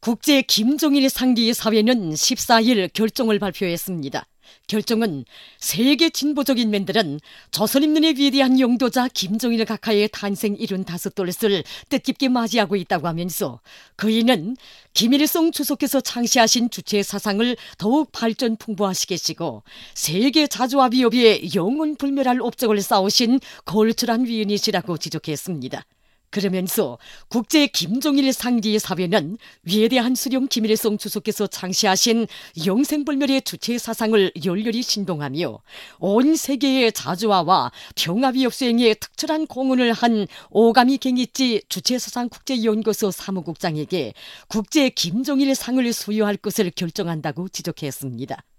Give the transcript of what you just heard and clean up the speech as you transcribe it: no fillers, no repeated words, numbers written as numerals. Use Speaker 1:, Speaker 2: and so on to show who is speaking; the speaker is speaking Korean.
Speaker 1: 국제 김종일 상리 사회는 14일 결정을 발표했습니다. 결정은 세계 진보적인 맨들은 조선인민의 위대한 영도자 김종일 각하의 탄생 75돌을 뜻깊게 맞이하고 있다고 하면서 그이는 김일성 주석께서 창시하신 주체 사상을 더욱 발전 풍부화시키시고 세계 자주와 위협에 영원불멸할 업적을 쌓으신 걸출한 위인이시라고 지적했습니다. 그러면서 국제 김종일 상리 사회는 위대한 수령 김일성 주석께서 창시하신 영생불멸의 주체 사상을 열렬히 신봉하며 온 세계의 자주화와 평화위협 수행에 특출한 공헌을 한 오가미 갱이치 주체사상 국제연구소 사무국장에게 국제 김종일 상을 수여할 것을 결정한다고 지적했습니다.